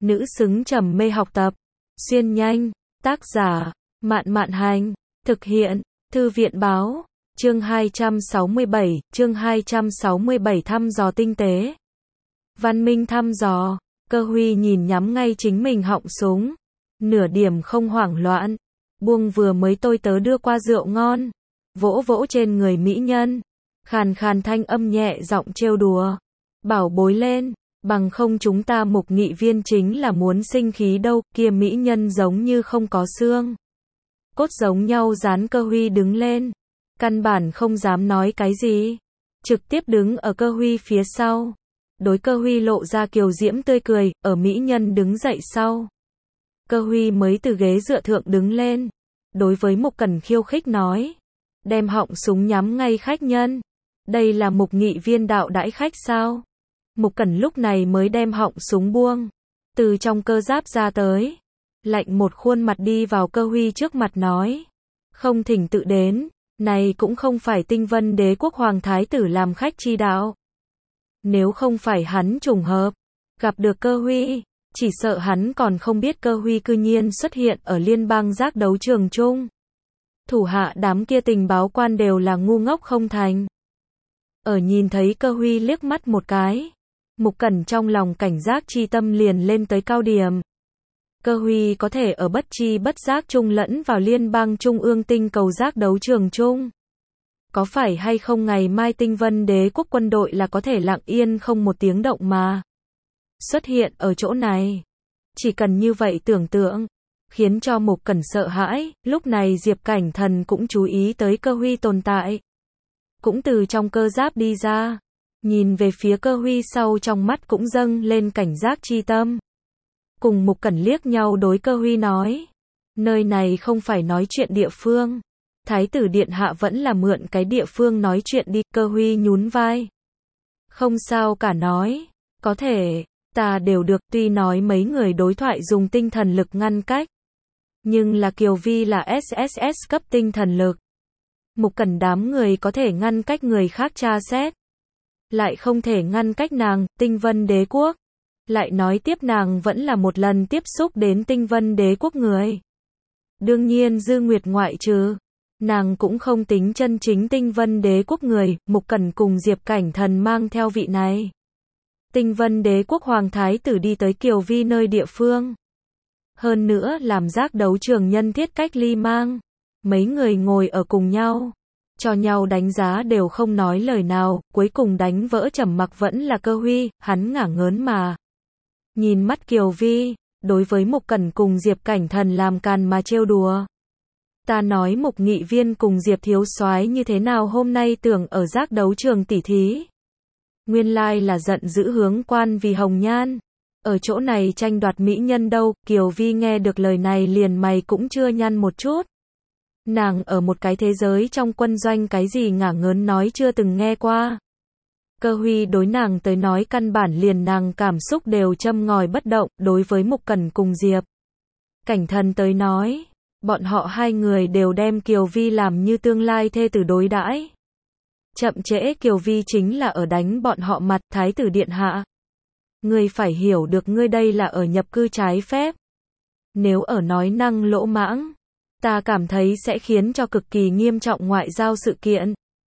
nữ xứng trầm mê học tập. Xuyên nhanh, tác giả, Mạn Mạn Hành, thực hiện, Thư viện Báo, chương 267 thăm dò tinh tế. Văn minh thăm dò, Cơ Huy nhìn nhắm ngay chính mình họng súng, nửa điểm không hoảng loạn, buông vừa mới tôi tớ đưa qua rượu ngon, vỗ vỗ trên người mỹ nhân, khàn khàn thanh âm nhẹ giọng trêu đùa, bảo bối lên, bằng không chúng ta Mục nghị viên chính là muốn sinh khí đâu, kia mỹ nhân giống như không có xương cốt giống nhau dán. Cơ Huy đứng lên, căn bản không dám nói cái gì, trực tiếp đứng ở Cơ Huy phía sau, đối Cơ Huy lộ ra kiều diễm tươi cười. Ở mỹ nhân đứng dậy sau, Cơ Huy mới từ ghế dựa thượng đứng lên, đối với Mục Cẩn khiêu khích nói, đem họng súng nhắm ngay khách nhân, đây là Mục nghị viên đạo đãi khách sao? Mục Cẩn lúc này mới đem họng súng buông, từ trong cơ giáp ra tới, lạnh một khuôn mặt đi vào Cơ Huy trước mặt nói, không thỉnh tự đến, này cũng không phải Tinh Vân Đế quốc hoàng thái tử làm khách chi đạo. Nếu không phải hắn trùng hợp gặp được Cơ Huy, chỉ sợ hắn còn không biết Cơ Huy cư nhiên xuất hiện ở liên bang giác đấu trường chung. Thủ hạ đám kia tình báo quan đều là ngu ngốc không thành. Ở nhìn thấy Cơ Huy liếc mắt một cái, Mục Cẩn trong lòng cảnh giác chi tâm liền lên tới cao điểm. Cơ Huy có thể ở bất chi bất giác chung lẫn vào liên bang trung ương tinh cầu giác đấu trường chung. Có phải hay không ngày mai Tinh Vân Đế quốc quân đội là có thể lặng yên không một tiếng động mà xuất hiện ở chỗ này. Chỉ cần như vậy tưởng tượng, khiến cho Mục Cẩn sợ hãi. Lúc này Diệp Cảnh Thần cũng chú ý tới Cơ Huy tồn tại, cũng từ trong cơ giáp đi ra, nhìn về phía Cơ Huy sau trong mắt cũng dâng lên cảnh giác chi tâm. Cùng Mục Cẩn liếc nhau đối Cơ Huy nói, nơi này không phải nói chuyện địa phương, Thái tử điện hạ vẫn là mượn cái địa phương nói chuyện đi. Cơ Huy nhún vai, không sao cả nói, có thể, ta đều được. Tuy nói mấy người đối thoại dùng tinh thần lực ngăn cách, nhưng là Kiều Vi là SSS cấp tinh thần lực, Mục Cẩn đám người có thể ngăn cách người khác tra xét, lại không thể ngăn cách nàng. Tinh Vân Đế quốc, lại nói tiếp nàng vẫn là một lần tiếp xúc đến Tinh Vân Đế quốc người. Đương nhiên Dư Nguyệt ngoại trừ, nàng cũng không tính chân chính Tinh Vân Đế quốc người. Mục Cẩn cùng Diệp Cảnh Thần mang theo vị này Tinh Vân Đế quốc hoàng thái tử đi tới Kiều Vi nơi địa phương. Hơn nữa làm giác đấu trường nhân thiết cách ly mang, mấy người ngồi ở cùng nhau, cho nhau đánh giá đều không nói lời nào. Cuối cùng đánh vỡ trầm mặc vẫn là Cơ Huy, hắn ngả ngớn mà nhìn mắt Kiều Vi, đối với Mục Cẩn cùng Diệp Cảnh Thần làm càn mà trêu đùa. Ta nói Mục nghị viên cùng Diệp thiếu soái như thế nào hôm nay tưởng ở giác đấu trường tỉ thí, nguyên lai là giận dữ hướng quan vì hồng nhan, ở chỗ này tranh đoạt mỹ nhân đâu. Kiều Vi nghe được lời này liền mày cũng chưa nhăn một chút. Nàng ở một cái thế giới trong quân doanh cái gì ngả ngớn nói chưa từng nghe qua. Cơ Huy đối nàng tới nói căn bản liền nàng cảm xúc đều châm ngòi bất động. Đối với Mục Cẩn cùng Diệp Cảnh Thần tới nói, bọn họ hai người đều đem Kiều Vi làm như tương lai thê tử đối đãi. Chậm trễ Kiều Vi chính là ở đánh bọn họ mặt. Thái tử điện hạ, ngươi phải hiểu được ngươi đây là ở nhập cư trái phép. Nếu ở nói năng lỗ mãng, ta cảm thấy sẽ khiến cho cực kỳ nghiêm trọng ngoại giao sự kiện.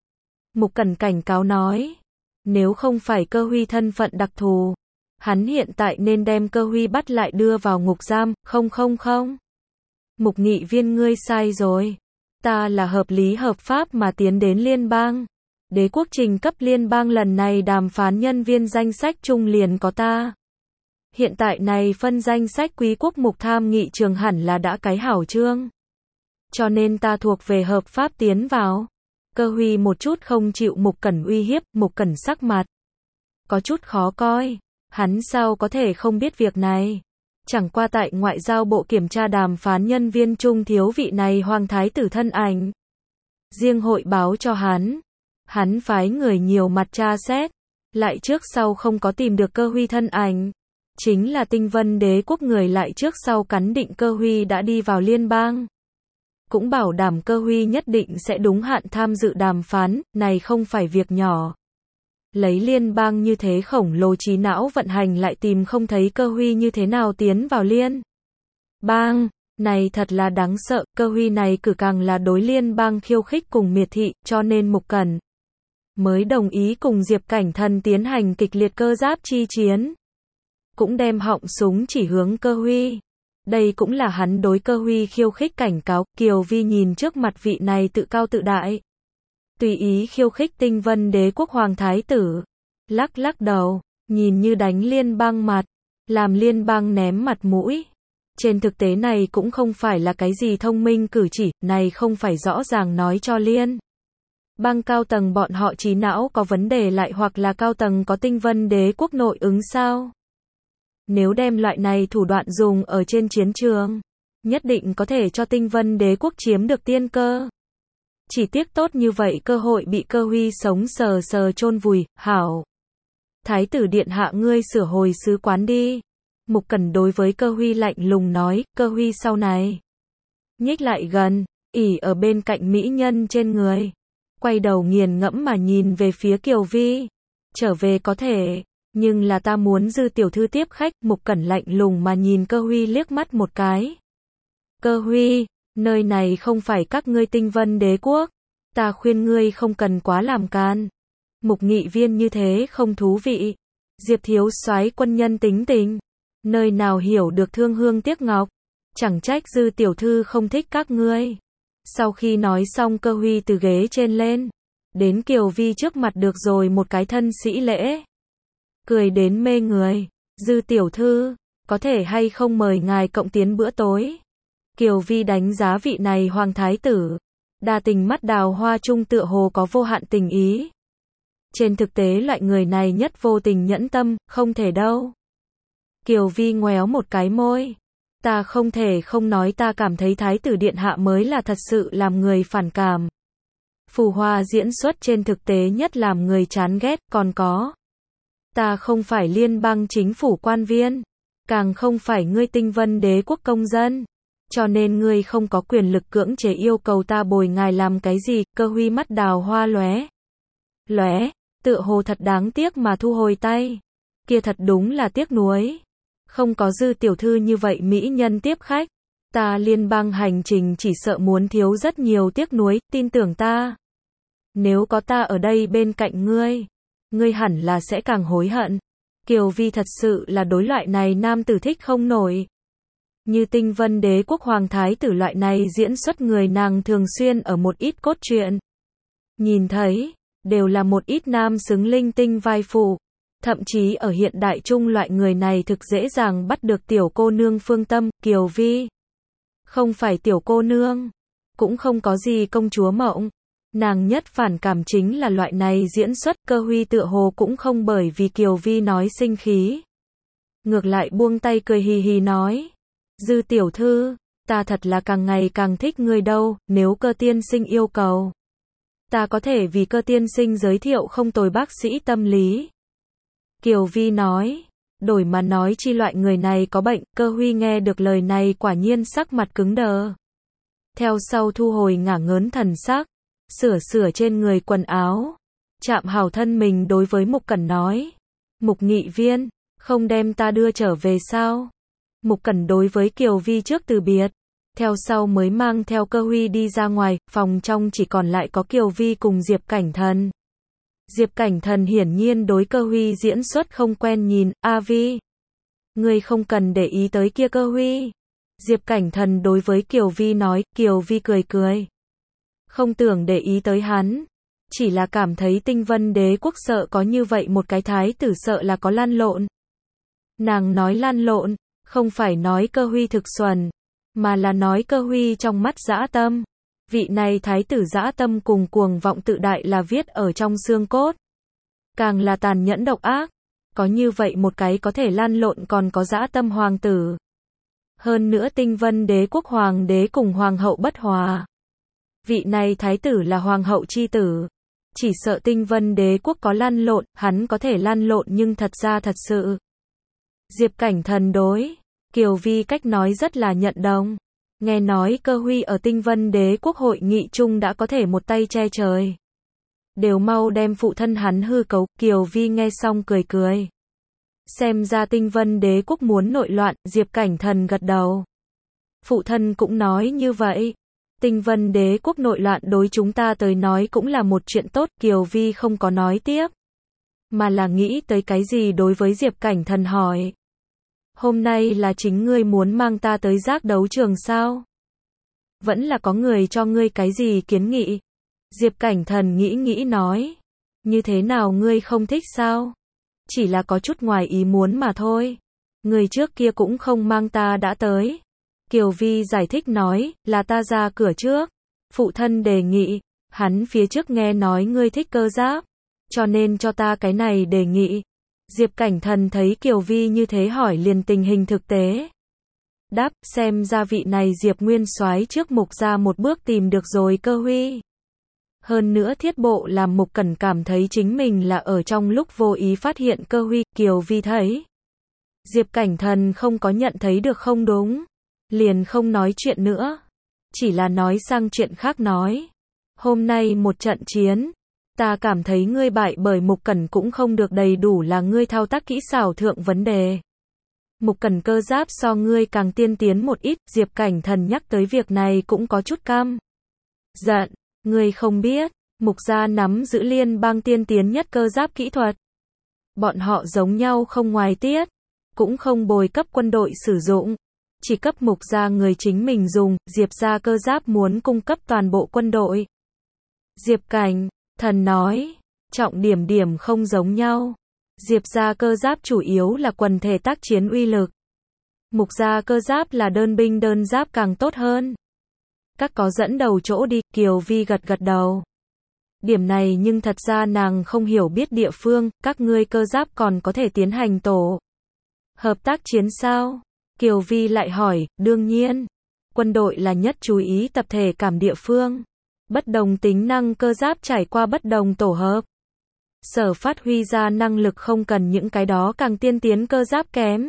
Mục Cẩn cảnh cáo nói, nếu không phải Cơ Huy thân phận đặc thù, hắn hiện tại nên đem Cơ Huy bắt lại đưa vào ngục giam. Không. Mục nghị viên ngươi sai rồi. Ta là hợp lý hợp pháp mà tiến đến liên bang. Đế quốc trình cấp liên bang lần này đàm phán nhân viên danh sách chung liền có ta. Hiện tại này phân danh sách quý quốc mục tham nghị trường hẳn là đã cái hảo chương. Cho nên ta thuộc về hợp pháp tiến vào. Cơ Huy một chút không chịu Mục Cẩn uy hiếp. Mục Cẩn sắc mặt có chút khó coi. Hắn sao có thể không biết việc này. Chẳng qua tại ngoại giao bộ kiểm tra đàm phán nhân viên chung thiếu vị này hoàng thái tử thân ảnh. Riêng hội báo cho hắn. Hắn phái người nhiều mặt tra xét, lại trước sau không có tìm được Cơ Huy thân ảnh. Chính là Tinh Vân Đế quốc người lại trước sau cắn định Cơ Huy đã đi vào liên bang. Cũng bảo đảm Cơ Huy nhất định sẽ đúng hạn tham dự đàm phán, này không phải việc nhỏ. Lấy liên bang như thế khổng lồ trí não vận hành lại tìm không thấy Cơ Huy như thế nào tiến vào liên bang. Này thật là đáng sợ, Cơ Huy này cử càng là đối liên bang khiêu khích cùng miệt thị, cho nên Mục Cẩn mới đồng ý cùng Diệp Cảnh Thần tiến hành kịch liệt cơ giáp chi chiến. Cũng đem họng súng chỉ hướng Cơ Huy. Đây cũng là hắn đối Cơ Huy khiêu khích cảnh cáo. Kiều Vi nhìn trước mặt vị này tự cao tự đại, tùy ý khiêu khích Tinh Vân Đế quốc hoàng thái tử. Lắc lắc đầu, nhìn như đánh liên bang mặt, làm liên bang ném mặt mũi. Trên thực tế này cũng không phải là cái gì thông minh cử chỉ, này không phải rõ ràng nói cho liên bang cao tầng bọn họ trí não có vấn đề lại hoặc là cao tầng có Tinh Vân Đế quốc nội ứng sao? Nếu đem loại này thủ đoạn dùng ở trên chiến trường, nhất định có thể cho Tinh Vân Đế quốc chiếm được tiên cơ. Chỉ tiếc tốt như vậy cơ hội bị Cơ Huy sống sờ sờ chôn vùi. Hảo, Thái tử điện hạ ngươi sửa hồi sứ quán đi. Mục Cẩn đối với Cơ Huy lạnh lùng nói. Cơ Huy sau này nhích lại gần, ỉ ở bên cạnh mỹ nhân trên người, quay đầu nghiền ngẫm mà nhìn về phía Kiều Vi. Trở về có thể, nhưng là ta muốn Dư tiểu thư tiếp khách. Mục Cẩn lạnh lùng mà nhìn Cơ Huy liếc mắt một cái. Cơ Huy, nơi này không phải các ngươi Tinh Vân Đế quốc, ta khuyên ngươi không cần quá làm can. Mục nghị viên như thế không thú vị. Diệp thiếu soái quân nhân tính tình, nơi nào hiểu được thương hương tiếc ngọc, chẳng trách Dư tiểu thư không thích các ngươi. Sau khi nói xong Cơ Huy từ ghế trên lên, đến Kiều Vi trước mặt được rồi một cái thân sĩ lễ, cười đến mê người. Dư tiểu thư, có thể hay không mời ngài cộng tiến bữa tối? Kiều Vi đánh giá vị này hoàng thái tử, đa tình mắt đào hoa trung tựa hồ có vô hạn tình ý. Trên thực tế loại người này nhất vô tình nhẫn tâm, không thể đâu. Kiều Vi ngoéo một cái môi. Ta không thể không nói ta cảm thấy thái tử điện hạ mới là thật sự làm người phản cảm. Phù hoa diễn xuất trên thực tế nhất làm người chán ghét, còn có. Ta không phải liên bang chính phủ quan viên, càng không phải ngươi Tinh Vân Đế quốc công dân. Cho nên ngươi không có quyền lực cưỡng chế yêu cầu ta bồi ngài làm cái gì. Cơ Huy mắt đào hoa lóe lóe, tựa hồ thật đáng tiếc mà thu hồi tay. Kia thật đúng là tiếc nuối. Không có Dư tiểu thư như vậy mỹ nhân tiếp khách, ta liên bang hành trình chỉ sợ muốn thiếu rất nhiều tiếc nuối, tin tưởng ta. Nếu có ta ở đây bên cạnh ngươi, ngươi hẳn là sẽ càng hối hận. Kiều Vi thật sự là đối loại này nam tử thích không nổi. Như Tinh Vân Đế quốc hoàng thái tử loại này diễn xuất người nàng thường xuyên ở một ít cốt truyện nhìn thấy, đều là một ít nam xứng linh tinh vai phụ. Thậm chí ở hiện đại trung loại người này thực dễ dàng bắt được tiểu cô nương phương tâm. Kiều Vi không phải tiểu cô nương, cũng không có gì công chúa mộng. Nàng nhất phản cảm chính là loại này diễn xuất. Cơ Huy tựa hồ cũng không bởi vì Kiều Vi nói sinh khí, ngược lại buông tay cười hì hì nói. Dư tiểu thư, ta thật là càng ngày càng thích ngươi đâu. Nếu Cơ tiên sinh yêu cầu, ta có thể vì Cơ tiên sinh giới thiệu không tồi bác sĩ tâm lý. Kiều Vi nói, đổi mà nói chi loại người này có bệnh. Cơ Huy nghe được lời này quả nhiên sắc mặt cứng đờ. Theo sau thu hồi ngả ngớn thần sắc, sửa trên người quần áo, chạm hảo thân mình đối với Mục Cẩn nói. Mục nghị viên, không đem ta đưa trở về sao? Mục Cẩn đối với Kiều Vi trước từ biệt, theo sau mới mang theo Cơ Huy đi ra ngoài. Phòng trong chỉ còn lại có Kiều Vi cùng Diệp Cảnh Thần. Diệp Cảnh Thần hiển nhiên đối Cơ Huy diễn xuất không quen nhìn. A Vi, ngươi không cần để ý tới kia Cơ Huy. Diệp Cảnh Thần đối với Kiều Vi nói. Kiều Vi cười cười, không tưởng để ý tới hắn, chỉ là cảm thấy Tinh Vân Đế quốc sợ có như vậy một cái thái tử, sợ là có lăn lộn. Nàng nói lăn lộn, không phải nói Cơ Huy thực xuẩn, mà là nói Cơ Huy trong mắt dã tâm. Vị này thái tử dã tâm cùng cuồng vọng tự đại là viết ở trong xương cốt. Càng là tàn nhẫn độc ác. Có như vậy một cái có thể lăn lộn còn có dã tâm hoàng tử. Hơn nữa Tinh Vân Đế quốc hoàng đế cùng hoàng hậu bất hòa. Vị này thái tử là hoàng hậu chi tử. Chỉ sợ Tinh Vân Đế quốc có lăn lộn, hắn có thể lăn lộn nhưng thật ra thật sự. Diệp Cảnh Thần đối Kiều Vi cách nói rất là nhận đồng. Nghe nói Cơ Huy ở Tinh Vân Đế quốc hội nghị chung đã có thể một tay che trời. đều mau đem phụ thân hắn hư cấu. Kiều Vi nghe xong cười cười. Xem ra Tinh Vân Đế quốc muốn nội loạn, Diệp Cảnh Thần gật đầu. Phụ thân cũng nói như vậy. Tinh Vân Đế quốc nội loạn đối chúng ta tới nói cũng là một chuyện tốt. Kiều Vi không có nói tiếp, mà là nghĩ tới cái gì đối với Diệp Cảnh Thần hỏi. Hôm nay là chính ngươi muốn mang ta tới giác đấu trường sao? Vẫn là có người cho ngươi cái gì kiến nghị? Diệp Cảnh Thần nghĩ nói. Như thế nào ngươi không thích sao? Chỉ là có chút ngoài ý muốn mà thôi. Người trước kia cũng không mang ta đã tới. Kiều Vi giải thích nói, là ta ra cửa trước. Phụ thân đề nghị, hắn phía trước nghe nói ngươi thích cơ giáp, cho nên cho ta cái này đề nghị. Diệp Cảnh Thần thấy Kiều Vi như thế hỏi liền tình hình thực tế. Đáp, xem ra vị này Diệp Nguyên Soái trước Mục gia một bước tìm được rồi Cơ Huy. Hơn nữa thiết bộ làm Mục Cẩn cảm thấy chính mình là ở trong lúc vô ý phát hiện Cơ Huy. Kiều Vi thấy Diệp Cảnh Thần không có nhận thấy được không đúng, liền không nói chuyện nữa, chỉ là nói sang chuyện khác nói. Hôm nay một trận chiến, ta cảm thấy ngươi bại bởi Mục Cẩn cũng không được đầy đủ là ngươi thao tác kỹ xảo thượng vấn đề. Mục Cẩn cơ giáp so ngươi càng tiên tiến một ít. Diệp Cảnh Thần nhắc tới việc này cũng có chút căm giận. Ngươi không biết, Mục gia nắm giữ liên bang tiên tiến nhất cơ giáp kỹ thuật. Bọn họ giống nhau không ngoài tiết, cũng không bồi cấp quân đội sử dụng, chỉ cấp Mục gia người chính mình dùng. Diệp gia cơ giáp muốn cung cấp toàn bộ quân đội. Diệp Cảnh Thần nói, trọng điểm không giống nhau. Diệp gia cơ giáp chủ yếu là quần thể tác chiến uy lực. Mục gia cơ giáp là đơn binh đơn giáp càng tốt hơn. Các có dẫn đầu chỗ đi. Kiều Vi gật đầu. Điểm này nhưng thật ra nàng không hiểu biết địa phương. Các ngươi cơ giáp còn có thể tiến hành tổ hợp tác chiến sao? Kiều Vi lại hỏi, đương nhiên. Quân đội là nhất chú ý tập thể cảm địa phương. Bất đồng tính năng cơ giáp trải qua bất đồng tổ hợp, sở phát huy ra năng lực không cần những cái đó càng tiên tiến cơ giáp kém.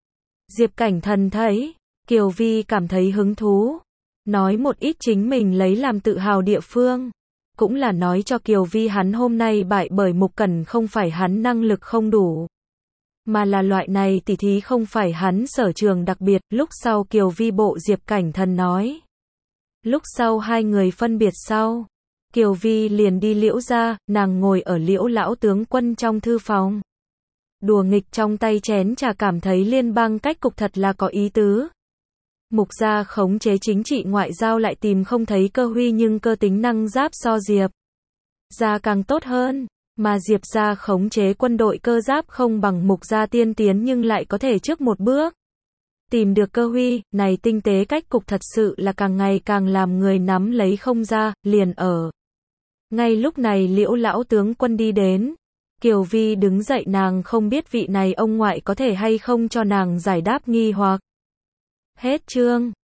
Diệp Cảnh Thần thấy Kiều Vi cảm thấy hứng thú, nói một ít chính mình lấy làm tự hào địa phương, cũng là nói cho Kiều Vi hắn hôm nay bại bởi Mục Cẩn không phải hắn năng lực không đủ, mà là loại này tỉ thí không phải hắn sở trường đặc biệt. Lúc sau Kiều Vi bộ Diệp Cảnh Thần nói. Lúc sau hai người phân biệt sau, Kiều Vi liền đi Liễu gia, nàng ngồi ở Liễu lão tướng quân trong thư phòng, đùa nghịch trong tay chén trà, cảm thấy liên bang cách cục thật là có ý tứ. Mục gia khống chế chính trị ngoại giao lại tìm không thấy Cơ Huy, nhưng cơ tính năng giáp so Diệp gia càng tốt hơn, mà Diệp gia khống chế quân đội cơ giáp không bằng Mục gia tiên tiến nhưng lại có thể trước một bước tìm được Cơ Huy. Này tinh tế cách cục thật sự là càng ngày càng làm người nắm lấy không ra. Liền ở ngay lúc này Liễu lão tướng quân đi đến. Kiều Vi đứng dậy, nàng không biết vị này ông ngoại có thể hay không cho nàng giải đáp nghi hoặc. Hết chương.